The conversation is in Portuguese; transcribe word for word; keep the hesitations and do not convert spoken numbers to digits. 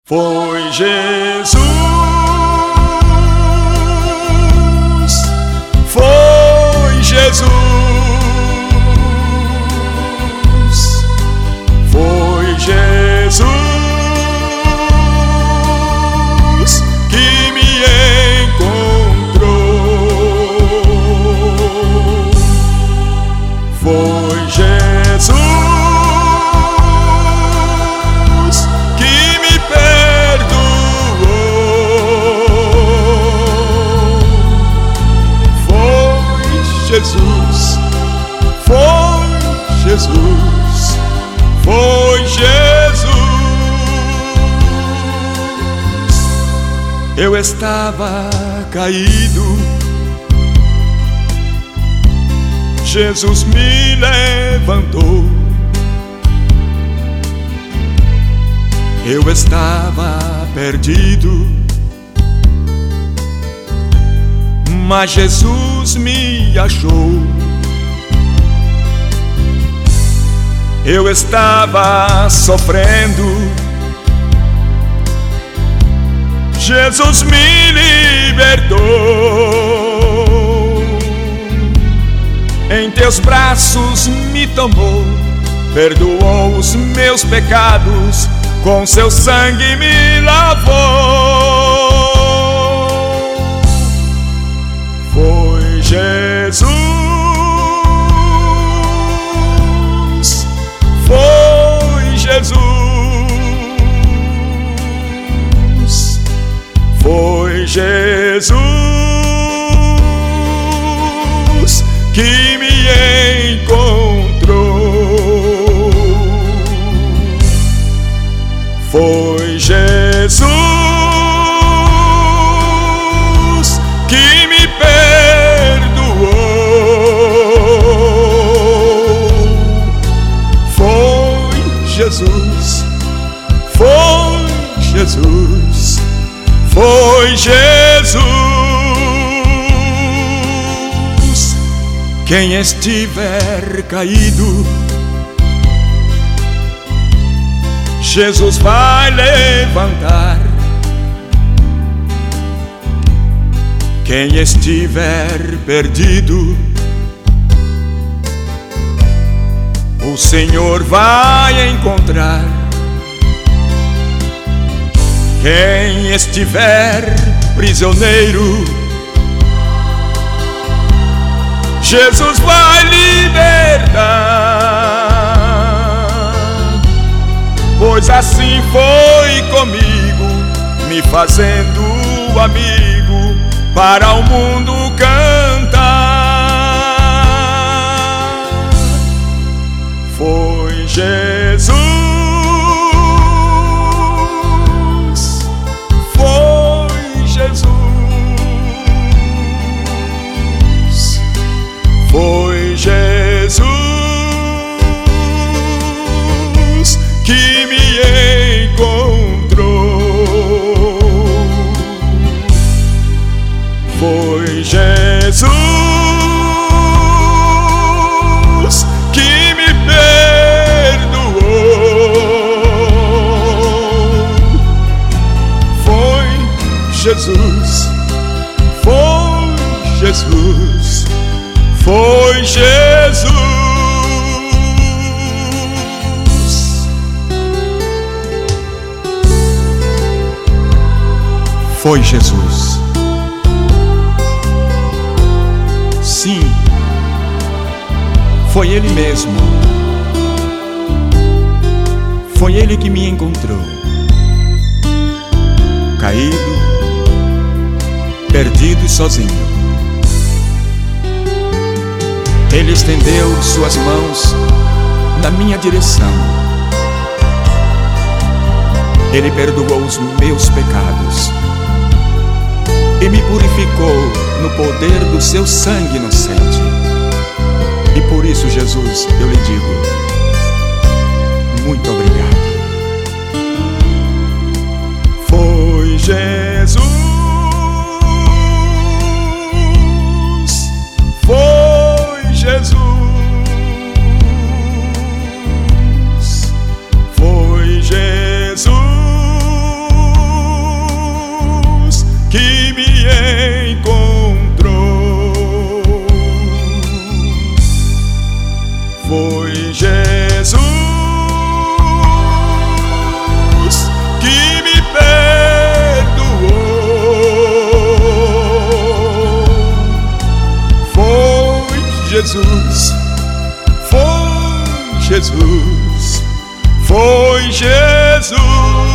Foi Jesus, foi Jesus, foi Jesus que me encontrou. Foi Jesus Jesus, foi Jesus, foi Jesus. Eu estava caído, Jesus me levantou. Eu estava perdido, mas Jesus me achou. Eu estava sofrendo, Jesus me libertou. Em teus braços me tomou, perdoou os meus pecados, com seu sangue me lavou. Foi Jesus, foi Jesus, foi Jesus que me encontrou. Foi Jesus que me perdoou. Foi Jesus, foi Jesus, foi Jesus. Quem estiver caído, Jesus vai levantar. Quem estiver perdido, o Senhor vai encontrar. Quem estiver prisioneiro, Jesus vai libertar. Pois assim foi comigo, me fazendo amigo, para o mundo cantar. Foi Jesus, foi Jesus, foi Jesus que me encontrou. Foi Jesus que me perdoou. Foi Jesus, foi Jesus, foi Jesus. Foi Jesus. Sim, foi Ele mesmo. Foi Ele que me encontrou, caído, perdido e sozinho. Ele estendeu suas mãos na minha direção. Ele perdoou os meus pecados e me purificou no poder do seu sangue inocente. E por isso, Jesus, eu lhe digo, muito obrigado. Foi Jesus, foi Jesus, foi Jesus Jesus que me perdoou. Foi Jesus, foi Jesus, foi Jesus